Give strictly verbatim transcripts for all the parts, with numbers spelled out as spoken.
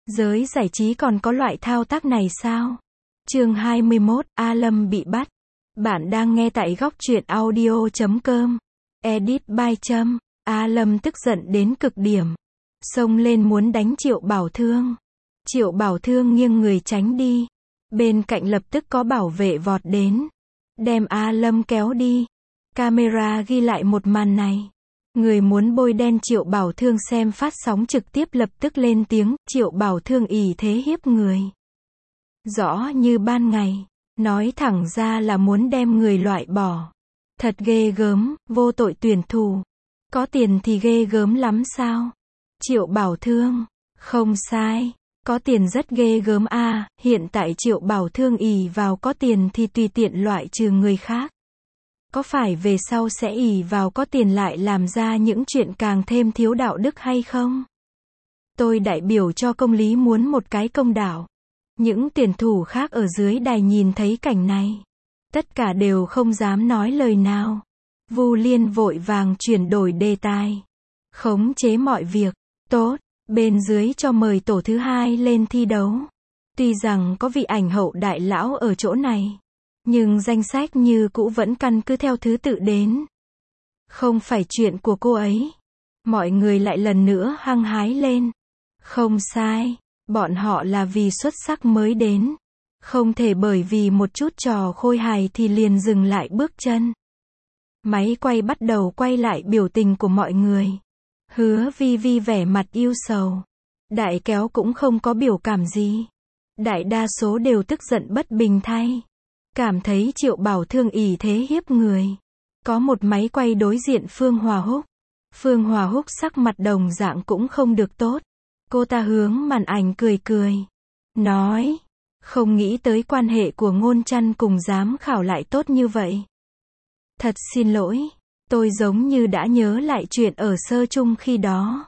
Giới giải trí còn có loại thao tác này sao? Chương hai mươi mốt, A Lâm bị bắt. Bạn đang nghe tại góc truyện audio chấm com. Edit by Trâm. A Lâm tức giận đến cực điểm. Xông lên muốn đánh Triệu Bảo Thương. Triệu Bảo Thương nghiêng người tránh đi. Bên cạnh lập tức có bảo vệ vọt đến. Đem A Lâm kéo đi. Camera ghi lại một màn này. Người muốn bôi đen Triệu Bảo Thương xem phát sóng trực tiếp lập tức lên tiếng, Triệu Bảo Thương ỷ thế hiếp người. Rõ như ban ngày, nói thẳng ra là muốn đem người loại bỏ. Thật ghê gớm, vô tội tuyển thủ. Có tiền thì ghê gớm lắm sao? Triệu Bảo Thương, không sai, có tiền rất ghê gớm a, à, hiện tại Triệu Bảo Thương ỷ vào có tiền thì tùy tiện loại trừ người khác. Có phải về sau sẽ ỷ vào có tiền lại làm ra những chuyện càng thêm thiếu đạo đức hay không? Tôi đại biểu cho công lý muốn một cái công đạo. Những tuyển thủ khác ở dưới đài nhìn thấy cảnh này. Tất cả đều không dám nói lời nào. Vu Liên vội vàng chuyển đổi đề tài. Khống chế mọi việc. Tốt, bên dưới cho mời tổ thứ hai lên thi đấu. Tuy rằng có vị ảnh hậu đại lão ở chỗ này. Nhưng danh sách như cũ vẫn căn cứ theo thứ tự đến. Không phải chuyện của cô ấy. Mọi người lại lần nữa hăng hái lên. Không sai, bọn họ là vì xuất sắc mới đến. Không thể bởi vì một chút trò khôi hài thì liền dừng lại bước chân. Máy quay bắt đầu quay lại biểu tình của mọi người. Hứa Vi Vi vẻ mặt yêu sầu. Đại Kéo cũng không có biểu cảm gì. Đại đa số đều tức giận bất bình thay. Cảm thấy Triệu Bảo Thương ỷ thế hiếp người. Có một máy quay đối diện Phương Hòa Húc. Phương Hòa Húc sắc mặt đồng dạng cũng không được tốt. Cô ta hướng màn ảnh cười cười. Nói, không nghĩ tới quan hệ của Ngôn Trăn cùng giám khảo lại tốt như vậy. Thật xin lỗi, tôi giống như đã nhớ lại chuyện ở sơ chung khi đó.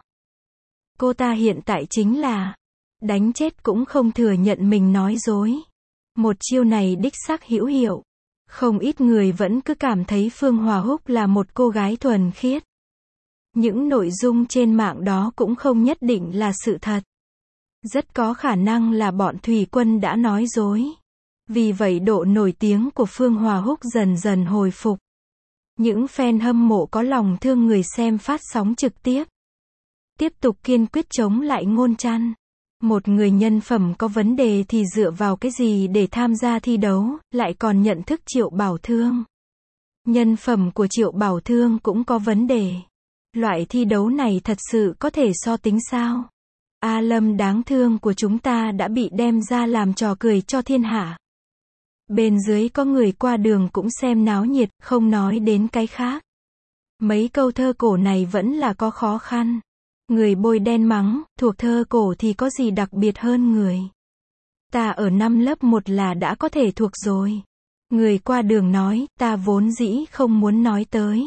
Cô ta hiện tại chính là, đánh chết cũng không thừa nhận mình nói dối. Một chiêu này đích xác hữu hiệu. Không ít người vẫn cứ cảm thấy Phương Hòa Húc là một cô gái thuần khiết. Những nội dung trên mạng đó cũng không nhất định là sự thật. Rất có khả năng là bọn Thủy Quân đã nói dối. Vì vậy độ nổi tiếng của Phương Hòa Húc dần dần hồi phục. Những fan hâm mộ có lòng thương người xem phát sóng trực tiếp. Tiếp tục kiên quyết chống lại Ngôn Trăn. Một người nhân phẩm có vấn đề thì dựa vào cái gì để tham gia thi đấu, lại còn nhận thức Triệu Bảo Thương. Nhân phẩm của Triệu Bảo Thương cũng có vấn đề. Loại thi đấu này thật sự có thể so tính sao? A Lâm đáng thương của chúng ta đã bị đem ra làm trò cười cho thiên hạ. Bên dưới có người qua đường cũng xem náo nhiệt, không nói đến cái khác. Mấy câu thơ cổ này vẫn là có khó khăn. Người bôi đen mắng, thuộc thơ cổ thì có gì đặc biệt hơn người. Ta ở năm lớp một là đã có thể thuộc rồi. Người qua đường nói, ta vốn dĩ không muốn nói tới.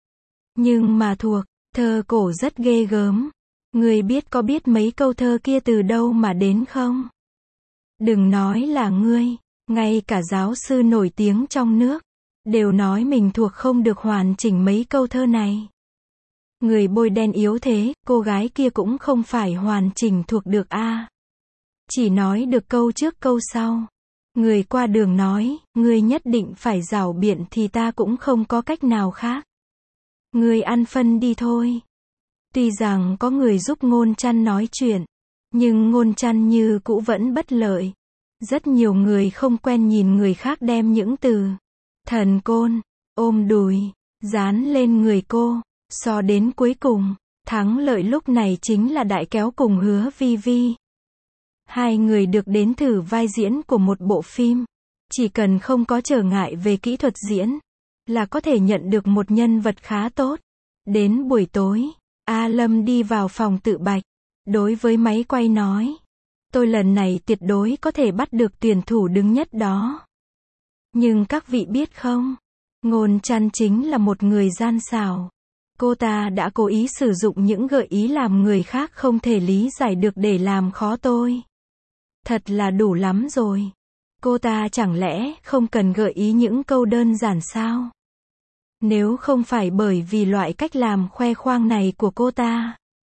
Nhưng mà thuộc, thơ cổ rất ghê gớm. Người biết có biết mấy câu thơ kia từ đâu mà đến không? Đừng nói là ngươi, ngay cả giáo sư nổi tiếng trong nước, đều nói mình thuộc không được hoàn chỉnh mấy câu thơ này. Người bôi đen yếu thế, cô gái kia cũng không phải hoàn chỉnh thuộc được a. À. Chỉ nói được câu trước câu sau. Người qua đường nói, ngươi nhất định phải rảo biện thì ta cũng không có cách nào khác. Ngươi ăn phân đi thôi. Tuy rằng có người giúp Ngôn Trăn nói chuyện, nhưng Ngôn Trăn như cũ vẫn bất lợi. Rất nhiều người không quen nhìn người khác đem những từ thần côn, ôm đùi, dán lên người cô. So đến cuối cùng, thắng lợi lúc này chính là Đại Kéo cùng Hứa Vi Vi. Hai người được đến thử vai diễn của một bộ phim. Chỉ cần không có trở ngại về kỹ thuật diễn, là có thể nhận được một nhân vật khá tốt. Đến buổi tối, A Lâm đi vào phòng tự bạch. Đối với máy quay nói, tôi lần này tuyệt đối có thể bắt được tuyển thủ đứng nhất đó. Nhưng các vị biết không, Ngôn Trăn chính là một người gian xảo. Cô ta đã cố ý sử dụng những gợi ý làm người khác không thể lý giải được để làm khó tôi. Thật là đủ lắm rồi. Cô ta chẳng lẽ không cần gợi ý những câu đơn giản sao? Nếu không phải bởi vì loại cách làm khoe khoang này của cô ta,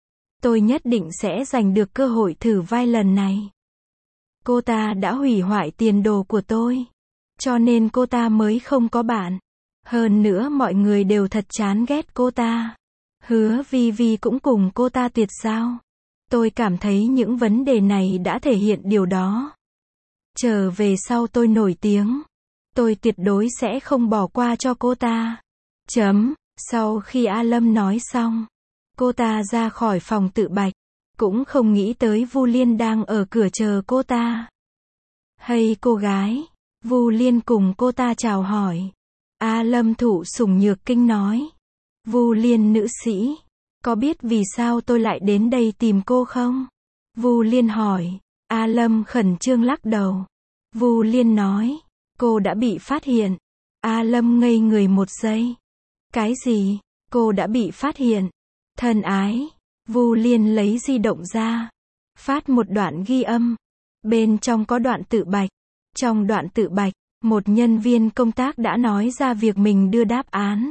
Tôi nhất định sẽ giành được cơ hội thử vai lần này. Cô ta đã hủy hoại tiền đồ của tôi. Cho nên cô ta mới không có bạn. Hơn nữa mọi người đều thật chán ghét cô ta. Hứa Vi Vi cũng cùng cô ta tuyệt giao. Tôi cảm thấy những vấn đề này đã thể hiện điều đó. Trở về sau tôi nổi tiếng. Tôi tuyệt đối sẽ không bỏ qua cho cô ta. Chấm. Sau khi A Lâm nói xong, cô ta ra khỏi phòng tự bạch. Cũng không nghĩ tới Vu Liên đang ở cửa chờ cô ta. Hay cô gái. Vu Liên cùng cô ta chào hỏi. A Lâm thụ sủng nhược kinh nói. Vu Liên nữ sĩ, có biết vì sao tôi lại đến đây tìm cô không? Vu Liên hỏi. A Lâm khẩn trương lắc đầu. Vu Liên nói. Cô đã bị phát hiện. A Lâm ngây người một giây. Cái gì? Cô đã bị phát hiện. Thân ái. Vu Liên lấy di động ra. Phát một đoạn ghi âm. Bên trong có đoạn tự bạch. Trong đoạn tự bạch, một nhân viên công tác đã nói ra việc mình đưa đáp án.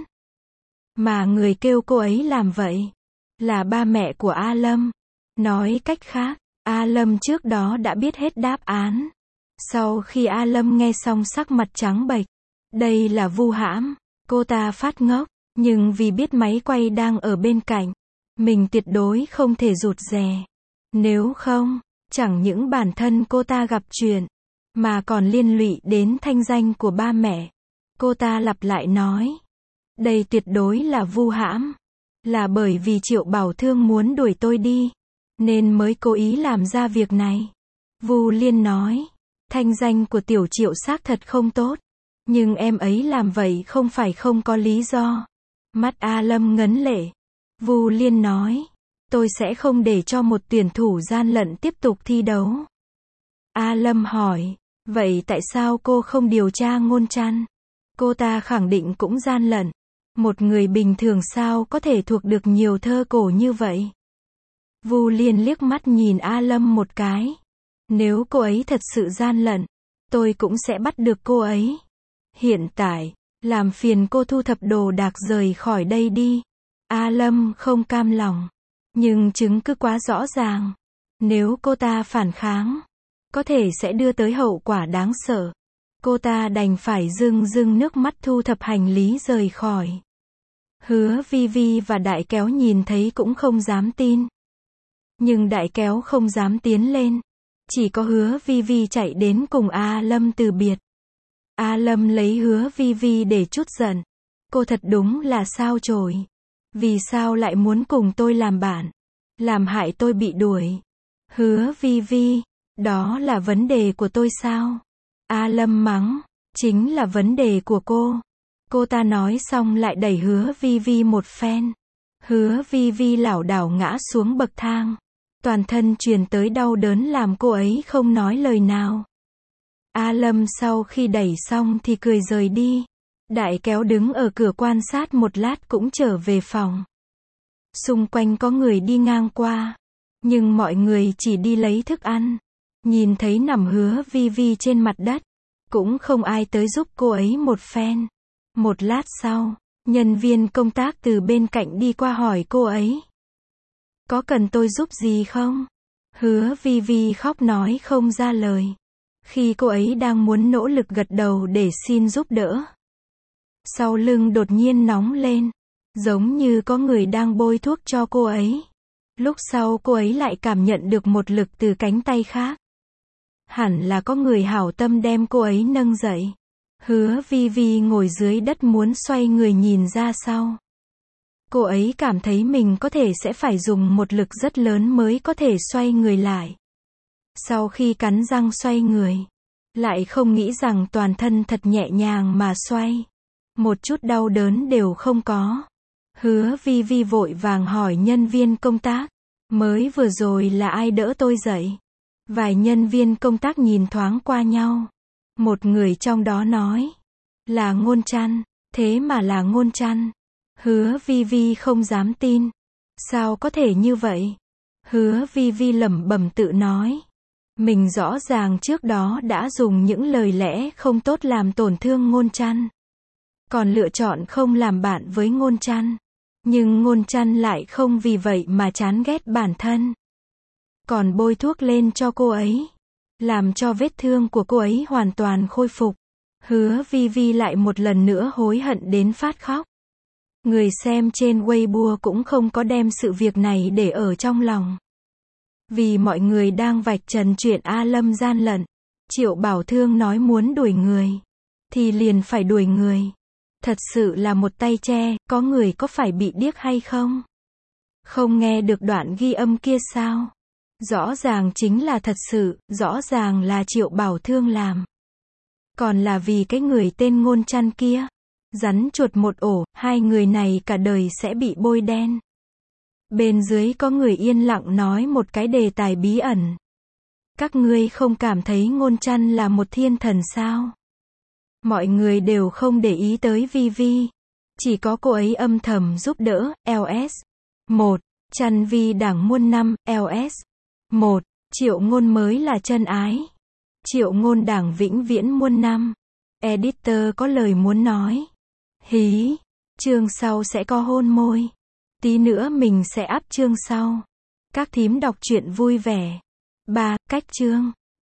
Mà người kêu cô ấy làm vậy là ba mẹ của A Lâm. Nói cách khác, A Lâm trước đó đã biết hết đáp án. Sau khi A Lâm nghe xong sắc mặt trắng bệch. Đây là vu hãm. Cô ta phát ngốc, nhưng vì biết máy quay đang ở bên cạnh, mình tuyệt đối không thể rụt rè. Nếu không, chẳng những bản thân cô ta gặp chuyện, mà còn liên lụy đến thanh danh của ba mẹ. Cô ta lặp lại nói. Đây tuyệt đối là vu hãm. Là bởi vì Triệu Bảo Thương muốn đuổi tôi đi, nên mới cố ý làm ra việc này. Vu Liên nói. Thanh danh của Tiểu Triệu xác thật không tốt. Nhưng em ấy làm vậy không phải không có lý do. Mắt A Lâm ngấn lệ. Vu Liên nói. Tôi sẽ không để cho một tuyển thủ gian lận tiếp tục thi đấu. A Lâm hỏi. Vậy tại sao cô không điều tra Ngôn Trăn? Cô ta khẳng định cũng gian lận. Một người bình thường sao có thể thuộc được nhiều thơ cổ như vậy? Vu Liên liếc mắt nhìn A Lâm một cái. Nếu cô ấy thật sự gian lận, tôi cũng sẽ bắt được cô ấy. Hiện tại, làm phiền cô thu thập đồ đạc rời khỏi đây đi. A Lâm không cam lòng. Nhưng chứng cứ quá rõ ràng. Nếu cô ta phản kháng, có thể sẽ đưa tới hậu quả đáng sợ. Cô ta đành phải rưng rưng nước mắt thu thập hành lý rời khỏi. Hứa Vi Vi và Đại Kéo nhìn thấy cũng không dám tin. Nhưng Đại Kéo không dám tiến lên. Chỉ có Hứa Vi Vi chạy đến cùng A Lâm từ biệt. A Lâm lấy Hứa Vi Vi để trút giận. Cô thật đúng là sao chổi. Vì sao lại muốn cùng tôi làm bạn? Làm hại tôi bị đuổi. Hứa Vi Vi, đó là vấn đề của tôi sao? A Lâm mắng. Chính là vấn đề của cô. Cô ta nói xong lại đẩy Hứa Vi Vi một phen. Hứa Vi Vi lảo đảo ngã xuống bậc thang. Toàn thân truyền tới đau đớn làm cô ấy không nói lời nào. A Lâm sau khi đẩy xong thì cười rời đi. Đại Kéo đứng ở cửa quan sát một lát cũng trở về phòng. Xung quanh có người đi ngang qua. Nhưng mọi người chỉ đi lấy thức ăn. Nhìn thấy nằm Hứa Vi Vi trên mặt đất. Cũng không ai tới giúp cô ấy một phen. Một lát sau, nhân viên công tác từ bên cạnh đi qua hỏi cô ấy. Có cần tôi giúp gì không? Hứa Vi Vi khóc nói không ra lời. Khi cô ấy đang muốn nỗ lực gật đầu để xin giúp đỡ. Sau lưng đột nhiên nóng lên. Giống như có người đang bôi thuốc cho cô ấy. Lúc sau cô ấy lại cảm nhận được một lực từ cánh tay khác. Hẳn là có người hảo tâm đem cô ấy nâng dậy. Hứa Vi Vi ngồi dưới đất muốn xoay người nhìn ra sau. Cô ấy cảm thấy mình có thể sẽ phải dùng một lực rất lớn mới có thể xoay người lại. Sau khi cắn răng xoay người, lại không nghĩ rằng toàn thân thật nhẹ nhàng mà xoay. Một chút đau đớn đều không có. Hứa Vi Vi vội vàng hỏi nhân viên công tác. Mới vừa rồi là ai đỡ tôi dậy? Vài nhân viên công tác nhìn thoáng qua nhau. Một người trong đó nói. Là Ngôn Trăn. Thế mà là Ngôn Trăn. Hứa Vi Vi không dám tin. Sao có thể như vậy? Hứa Vi Vi lẩm bẩm tự nói. Mình rõ ràng trước đó đã dùng những lời lẽ không tốt làm tổn thương Ngôn Trăn. Còn lựa chọn không làm bạn với Ngôn Trăn. Nhưng Ngôn Trăn lại không vì vậy mà chán ghét bản thân. Còn bôi thuốc lên cho cô ấy. Làm cho vết thương của cô ấy hoàn toàn khôi phục. Hứa Vi Vi lại một lần nữa hối hận đến phát khóc. Người xem trên Weibo cũng không có đem sự việc này để ở trong lòng. Vì mọi người đang vạch trần chuyện A Lâm gian lận. Triệu Bảo Thương nói muốn đuổi người. Thì liền phải đuổi người. Thật sự là một tay che, có người có phải bị điếc hay không? Không nghe được đoạn ghi âm kia sao? Rõ ràng chính là thật sự, rõ ràng là Triệu Bảo Thương làm. Còn là vì cái người tên Ngôn Trăn kia. Rắn chuột một ổ, hai người này cả đời sẽ bị bôi đen. Bên dưới có người yên lặng nói một cái đề tài bí ẩn. Các ngươi không cảm thấy Ngôn Trăn là một thiên thần sao? Mọi người đều không để ý tới Vi Vi. Chỉ có cô ấy âm thầm giúp đỡ, lờ ét. một. Trăn Vi đảng muôn năm, lờ ét. một. Triệu Ngôn mới là chân ái. Triệu Ngôn đảng vĩnh viễn muôn năm. Editor có lời muốn nói. Hí. Chương sau sẽ có hôn môi. Tí nữa mình sẽ up chương sau. Các thím đọc truyện vui vẻ. ba. Cách chương.